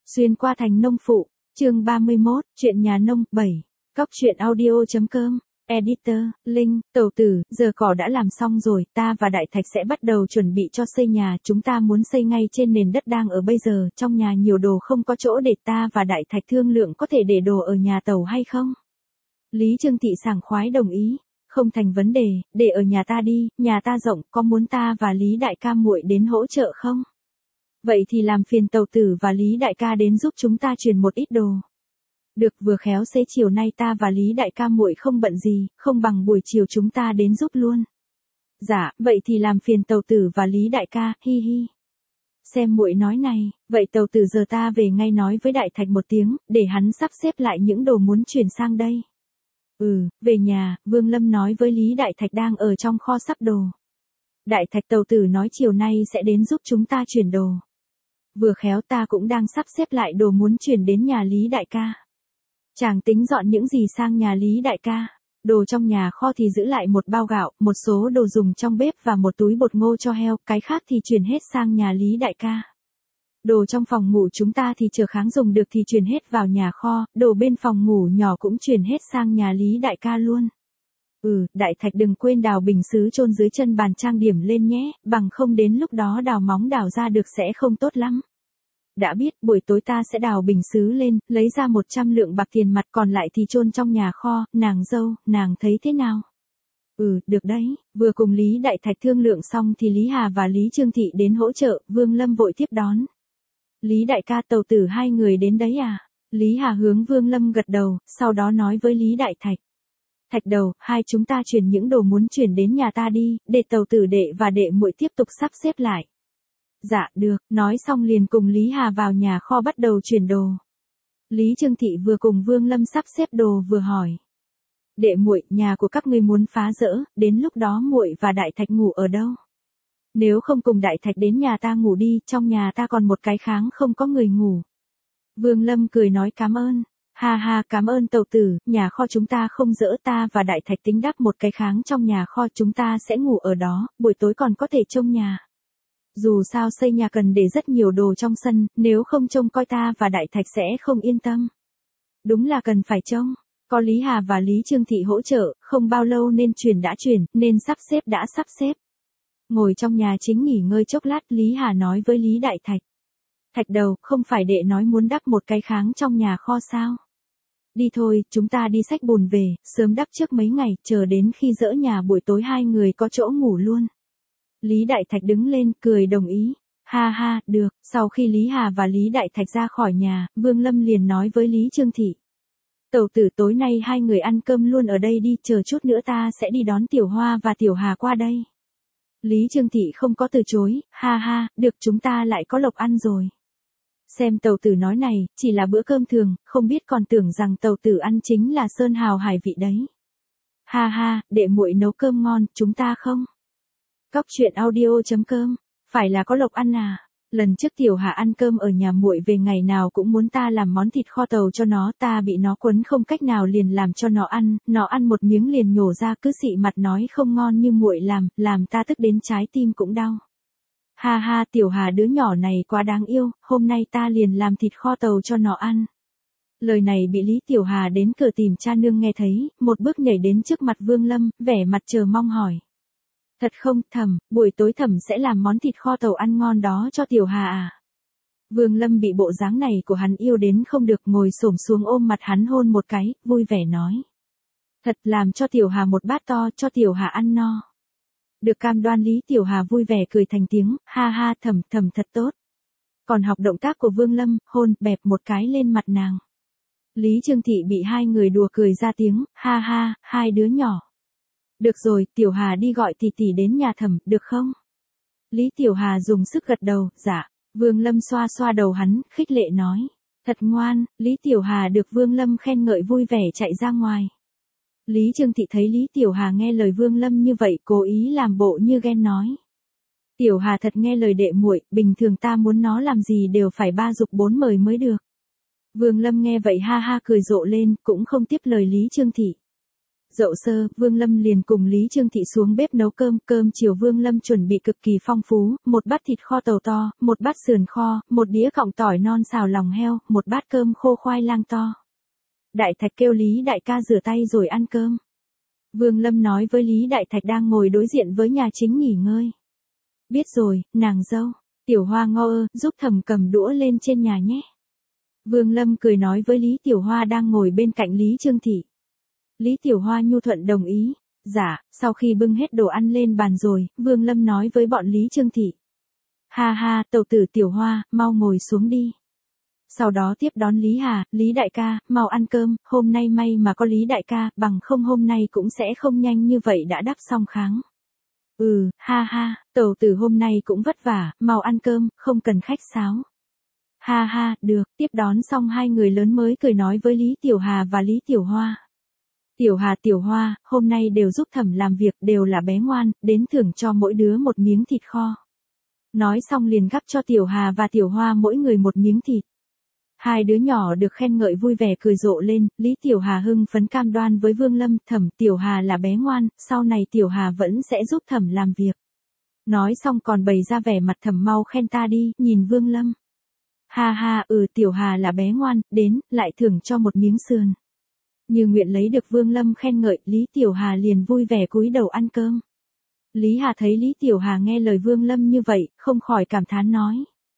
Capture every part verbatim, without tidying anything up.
Xuyên qua thành nông phụ, chương ba mươi mốt, chuyện nhà nông, bảy. Cóc truyện audio.com, editor, Linh, tẩu tử, giờ cỏ đã làm xong rồi, ta và Đại Thạch sẽ bắt đầu chuẩn bị cho xây nhà, chúng ta muốn xây ngay trên nền đất đang ở bây giờ, trong nhà nhiều đồ không có chỗ để ta và Đại Thạch thương lượng có thể để đồ ở nhà tàu hay không? Lý Trương Thị sảng khoái đồng ý, không thành vấn đề, để ở nhà ta đi, nhà ta rộng, có muốn ta và Lý Đại ca muội đến hỗ trợ không? Vậy thì làm phiền tàu tử và Lý Đại ca đến giúp chúng ta chuyển một ít đồ. Được, vừa khéo xế chiều nay ta và Lý Đại ca muội không bận gì, không bằng buổi chiều chúng ta đến giúp luôn. Dạ, vậy thì làm phiền tàu tử và Lý Đại ca, hi hi. Xem muội nói này, vậy tàu tử giờ ta về ngay nói với Đại Thạch một tiếng, để hắn sắp xếp lại những đồ muốn chuyển sang đây. Ừ, về nhà, Vương Lâm nói với Lý Đại Thạch đang ở trong kho sắp đồ. Đại Thạch tàu tử nói chiều nay sẽ đến giúp chúng ta chuyển đồ. Vừa khéo ta cũng đang sắp xếp lại đồ muốn chuyển đến nhà Lý Đại ca. Chàng tính dọn những gì sang nhà Lý Đại ca. Đồ trong nhà kho thì giữ lại một bao gạo, một số đồ dùng trong bếp và một túi bột ngô cho heo, cái khác thì chuyển hết sang nhà Lý Đại ca. Đồ trong phòng ngủ chúng ta thì chờ kháng dùng được thì chuyển hết vào nhà kho, đồ bên phòng ngủ nhỏ cũng chuyển hết sang nhà Lý Đại ca luôn. Ừ, Đại Thạch đừng quên đào bình sứ chôn dưới chân bàn trang điểm lên nhé, bằng không đến lúc đó đào móng đào ra được sẽ không tốt lắm. Đã biết, buổi tối ta sẽ đào bình sứ lên, lấy ra một trăm lượng bạc tiền mặt, còn lại thì chôn trong nhà kho, nàng dâu, nàng thấy thế nào? Ừ, được đấy, vừa cùng Lý Đại Thạch thương lượng xong thì Lý Hà và Lý Trương Thị đến hỗ trợ, Vương Lâm vội tiếp đón. Lý Đại ca tàu tử hai người đến đấy à? Lý Hà hướng Vương Lâm gật đầu, sau đó nói với Lý Đại Thạch. Thạch đầu, hai chúng ta chuyển những đồ muốn chuyển đến nhà ta đi, để tàu tử đệ và đệ muội tiếp tục sắp xếp lại. Dạ, được, nói xong liền cùng Lý Hà vào nhà kho bắt đầu chuyển đồ. Lý Trương Thị vừa cùng Vương Lâm sắp xếp đồ vừa hỏi. Đệ muội, nhà của các ngươi muốn phá rỡ, đến lúc đó muội và Đại Thạch ngủ ở đâu? Nếu không cùng Đại Thạch đến nhà ta ngủ đi, trong nhà ta còn một cái kháng không có người ngủ. Vương Lâm cười nói cảm ơn. Ha ha, cảm ơn tàu tử, nhà kho chúng ta không dỡ, ta và Đại Thạch tính đắp một cái kháng trong nhà kho, chúng ta sẽ ngủ ở đó, buổi tối còn có thể trông nhà. Dù sao xây nhà cần để rất nhiều đồ trong sân, nếu không trông coi ta và Đại Thạch sẽ không yên tâm. Đúng là cần phải trông, có Lý Hà và Lý Trương Thị hỗ trợ, không bao lâu nên chuyển đã chuyển, nên sắp xếp đã sắp xếp. Ngồi trong nhà chính nghỉ ngơi chốc lát, Lý Hà nói với Lý Đại Thạch. Thạch đầu, không phải đệ nói muốn đắp một cái kháng trong nhà kho sao? Đi thôi, chúng ta đi xách bùn về, sớm đắp trước mấy ngày, chờ đến khi dỡ nhà buổi tối hai người có chỗ ngủ luôn. Lý Đại Thạch đứng lên, cười đồng ý. Ha ha, được, sau khi Lý Hà và Lý Đại Thạch ra khỏi nhà, Vương Lâm liền nói với Lý Trương Thị. Tẩu tử tối nay hai người ăn cơm luôn ở đây đi, chờ chút nữa ta sẽ đi đón Tiểu Hoa và Tiểu Hà qua đây. Lý Trương Thị không có từ chối, ha ha, được, chúng ta lại có lộc ăn rồi. Xem tàu tử nói này, chỉ là bữa cơm thường, không biết còn tưởng rằng tàu tử ăn chính là sơn hào hải vị đấy. Ha ha, đệ muội nấu cơm ngon, chúng ta không? Cóc truyện audio.com, phải là có lộc ăn à? Lần trước Tiểu Hà ăn cơm ở nhà muội về ngày nào cũng muốn ta làm món thịt kho tàu cho nó, ta bị nó quấn không cách nào liền làm cho nó ăn, nó ăn một miếng liền nhổ ra, cứ xị mặt nói không ngon như muội làm, làm ta tức đến trái tim cũng đau. Ha ha, Tiểu Hà đứa nhỏ này quá đáng yêu, hôm nay ta liền làm thịt kho tàu cho nó ăn. Lời này bị Lý Tiểu Hà đến cửa tìm cha nương nghe thấy, một bước nhảy đến trước mặt Vương Lâm, vẻ mặt chờ mong hỏi. Thật không, Thẩm, buổi tối Thẩm sẽ làm món thịt kho tàu ăn ngon đó cho Tiểu Hà à? Vương Lâm bị bộ dáng này của hắn yêu đến không được, ngồi xổm xuống ôm mặt hắn hôn một cái, vui vẻ nói. Thật, làm cho Tiểu Hà một bát to, cho Tiểu Hà ăn no. Được cam đoan, Lý Tiểu Hà vui vẻ cười thành tiếng, ha ha, Thẩm, Thẩm thật tốt. Còn học động tác của Vương Lâm, hôn, bẹp một cái lên mặt nàng. Lý Trương Thị bị hai người đùa cười ra tiếng, ha ha, hai đứa nhỏ. Được rồi, Tiểu Hà đi gọi tỷ tỷ đến nhà Thẩm, được không? Lý Tiểu Hà dùng sức gật đầu, dạ. Vương Lâm xoa xoa đầu hắn, khích lệ nói. Thật ngoan, Lý Tiểu Hà được Vương Lâm khen ngợi vui vẻ chạy ra ngoài. Lý Trương Thị thấy Lý Tiểu Hà nghe lời Vương Lâm như vậy, cố ý làm bộ như ghen nói. Tiểu Hà thật nghe lời đệ muội, bình thường ta muốn nó làm gì đều phải ba giục bốn mời mới được. Vương Lâm nghe vậy ha ha cười rộ lên, cũng không tiếp lời Lý Trương Thị. Dậu sơ, Vương Lâm liền cùng Lý Trương Thị xuống bếp nấu cơm, cơm chiều Vương Lâm chuẩn bị cực kỳ phong phú, một bát thịt kho tàu to, một bát sườn kho, một đĩa cọng tỏi non xào lòng heo, một bát cơm khô khoai lang to. Đại Thạch kêu Lý đại ca rửa tay rồi ăn cơm. Vương Lâm nói với Lý Đại Thạch đang ngồi đối diện với nhà chính nghỉ ngơi. Biết rồi, nàng dâu, Tiểu Hoa ngô ơ, giúp Thẩm cầm đũa lên trên nhà nhé. Vương Lâm cười nói với Lý Tiểu Hoa đang ngồi bên cạnh Lý Trương Thị. Lý Tiểu Hoa nhu thuận đồng ý. Dạ, sau khi bưng hết đồ ăn lên bàn rồi, Vương Lâm nói với bọn Lý Trương Thị. Ha ha, tẩu tử Tiểu Hoa, mau ngồi xuống đi. Sau đó tiếp đón Lý Hà, Lý đại ca, mau ăn cơm, hôm nay may mà có Lý đại ca, bằng không hôm nay cũng sẽ không nhanh như vậy đã đắp xong kháng. Ừ, ha ha, tẩu tử hôm nay cũng vất vả, mau ăn cơm, không cần khách sáo. Ha ha, được, tiếp đón xong hai người lớn mới cười nói với Lý Tiểu Hà và Lý Tiểu Hoa. Tiểu Hà Tiểu Hoa, hôm nay đều giúp Thẩm làm việc, đều là bé ngoan, đến thưởng cho mỗi đứa một miếng thịt kho. Nói xong liền gắp cho Tiểu Hà và Tiểu Hoa mỗi người một miếng thịt. Hai đứa nhỏ được khen ngợi vui vẻ cười rộ lên, Lý Tiểu Hà hưng phấn cam đoan với Vương Lâm, Thẩm Tiểu Hà là bé ngoan, sau này Tiểu Hà vẫn sẽ giúp Thẩm làm việc. Nói xong còn bày ra vẻ mặt Thẩm mau khen ta đi, nhìn Vương Lâm. Ha ha, ừ Tiểu Hà là bé ngoan, đến, lại thưởng cho một miếng sườn. Như nguyện lấy được Vương Lâm khen ngợi, Lý Tiểu Hà liền vui vẻ cúi đầu ăn cơm. Lý Hà thấy Lý Tiểu Hà nghe lời Vương Lâm như vậy, không khỏi cảm thán nói.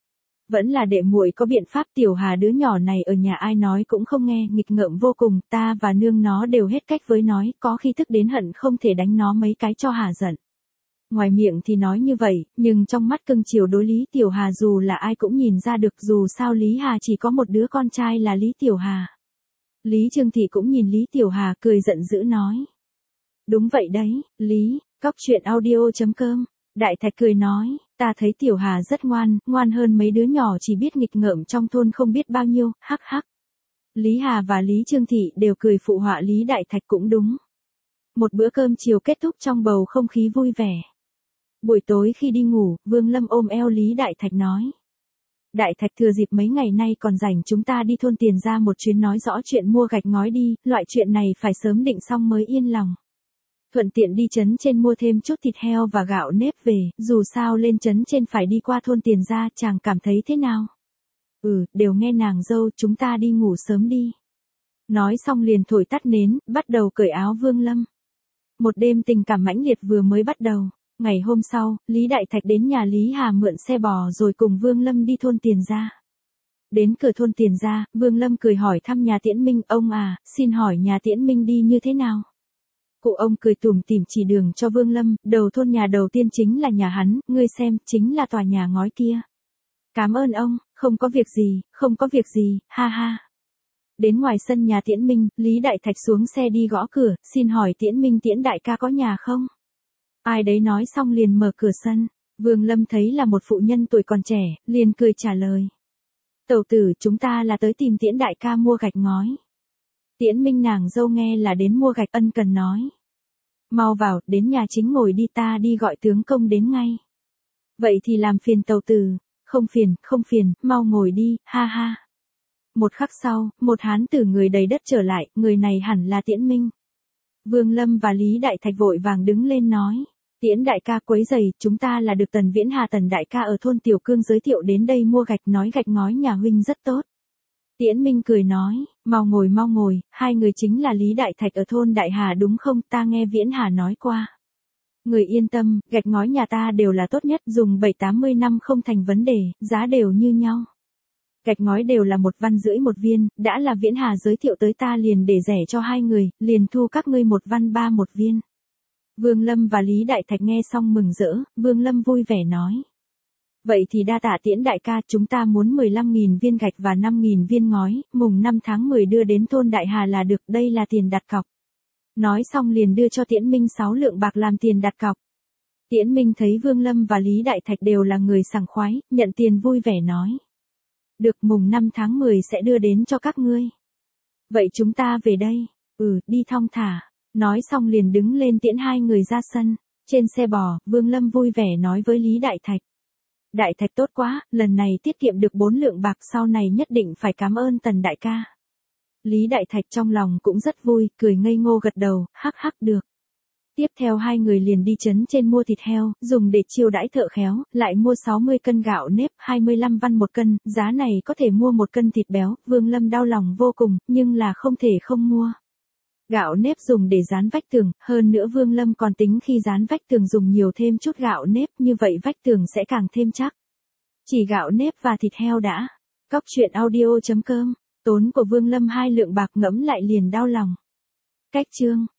Vẫn là đệ muội có biện pháp. Tiểu Hà đứa nhỏ này ở nhà ai nói cũng không nghe, nghịch ngợm vô cùng, ta và nương nó đều hết cách với nói, có khi tức đến hận không thể đánh nó mấy cái cho hả giận. Ngoài miệng thì nói như vậy, nhưng trong mắt cưng chiều đối Lý Tiểu Hà dù là ai cũng nhìn ra được, dù sao Lý Hà chỉ có một đứa con trai là Lý Tiểu Hà. Lý Trương Thị cũng nhìn Lý Tiểu Hà cười giận dữ nói. Đúng vậy đấy, Lý, cóc truyện audio chấm com. Đại Thạch cười nói, ta thấy Tiểu Hà rất ngoan, ngoan hơn mấy đứa nhỏ chỉ biết nghịch ngợm trong thôn không biết bao nhiêu, hắc hắc. Lý Hà và Lý Trương Thị đều cười phụ họa Lý Đại Thạch cũng đúng. Một bữa cơm chiều kết thúc trong bầu không khí vui vẻ. Buổi tối khi đi ngủ, Vương Lâm ôm eo Lý Đại Thạch nói. Đại Thạch thừa dịp mấy ngày nay còn rảnh chúng ta đi thôn Tiền ra một chuyến nói rõ chuyện mua gạch ngói đi, loại chuyện này phải sớm định xong mới yên lòng. Thuận tiện đi trấn trên mua thêm chút thịt heo và gạo nếp về, dù sao lên trấn trên phải đi qua thôn Tiền ra, chàng cảm thấy thế nào? Ừ, đều nghe nàng dâu, chúng ta đi ngủ sớm đi. Nói xong liền thổi tắt nến, bắt đầu cởi áo Vương Lâm. Một đêm tình cảm mãnh liệt vừa mới bắt đầu. Ngày hôm sau, Lý Đại Thạch đến nhà Lý Hà mượn xe bò rồi cùng Vương Lâm đi thôn Tiền ra. Đến cửa thôn Tiền ra, Vương Lâm cười hỏi thăm nhà Tiễn Minh, ông à, xin hỏi nhà Tiễn Minh đi như thế nào? Cụ ông cười tủm tỉm chỉ đường cho Vương Lâm, đầu thôn nhà đầu tiên chính là nhà hắn, ngươi xem, chính là tòa nhà ngói kia. Cảm ơn ông, không có việc gì, không có việc gì, ha ha. Đến ngoài sân nhà Tiễn Minh, Lý Đại Thạch xuống xe đi gõ cửa, xin hỏi Tiễn Minh Tiễn đại ca có nhà không? Ai đấy nói xong liền mở cửa sân, Vương Lâm thấy là một phụ nhân tuổi còn trẻ, liền cười trả lời. Tẩu tử, chúng ta là tới tìm Tiễn đại ca mua gạch ngói. Tiễn Minh nàng dâu nghe là đến mua gạch ân cần nói. Mau vào, đến nhà chính ngồi đi, ta đi gọi tướng công đến ngay. Vậy thì làm phiền tẩu tử, không phiền, không phiền, mau ngồi đi, ha ha. Một khắc sau, một hán tử người đầy đất trở lại, người này hẳn là Tiễn Minh. Vương Lâm và Lý Đại Thạch vội vàng đứng lên nói. Tiễn đại ca quấy giày, chúng ta là được Tần Viễn Hà Tần đại ca ở thôn Tiểu Cương giới thiệu đến đây mua gạch, nói gạch ngói nhà huynh rất tốt. Tiễn Minh cười nói, mau ngồi mau ngồi, hai người chính là Lý Đại Thạch ở thôn Đại Hà đúng không, ta nghe Viễn Hà nói qua. Người yên tâm, gạch ngói nhà ta đều là tốt nhất, dùng bảy tám mươi năm không thành vấn đề, giá đều như nhau. Gạch ngói đều là một văn rưỡi một viên, đã là Viễn Hà giới thiệu tới ta liền để rẻ cho hai người, liền thu các ngươi một văn ba một viên. Vương Lâm và Lý Đại Thạch nghe xong mừng rỡ, Vương Lâm vui vẻ nói. Vậy thì đa tạ Tiễn đại ca, chúng ta muốn mười lăm nghìn viên gạch và năm nghìn viên ngói, mùng năm tháng mười đưa đến thôn Đại Hà là được, đây là tiền đặt cọc. Nói xong liền đưa cho Tiễn Minh sáu lượng bạc làm tiền đặt cọc. Tiễn Minh thấy Vương Lâm và Lý Đại Thạch đều là người sảng khoái, nhận tiền vui vẻ nói. Được, mùng năm tháng mười sẽ đưa đến cho các ngươi. Vậy chúng ta về đây, ừ, đi thong thả. Nói xong liền đứng lên tiễn hai người ra sân. Trên xe bò, Vương Lâm vui vẻ nói với Lý Đại Thạch. Đại Thạch tốt quá, lần này tiết kiệm được bốn lượng bạc, sau này nhất định phải cảm ơn Tần đại ca. Lý Đại Thạch trong lòng cũng rất vui, cười ngây ngô gật đầu, hắc hắc được. Tiếp theo hai người liền đi trấn trên mua thịt heo, dùng để chiêu đãi thợ khéo, lại mua sáu mươi cân gạo nếp, hai mươi lăm văn một cân, giá này có thể mua một cân thịt béo, Vương Lâm đau lòng vô cùng, nhưng là không thể không mua. Gạo nếp dùng để dán vách tường, hơn nữa Vương Lâm còn tính khi dán vách tường dùng nhiều thêm chút gạo nếp, như vậy vách tường sẽ càng thêm chắc. Chỉ gạo nếp và thịt heo đã. Cóc truyện audio chấm com, tốn của Vương Lâm hai lượng bạc ngẫm lại liền đau lòng. Cách chương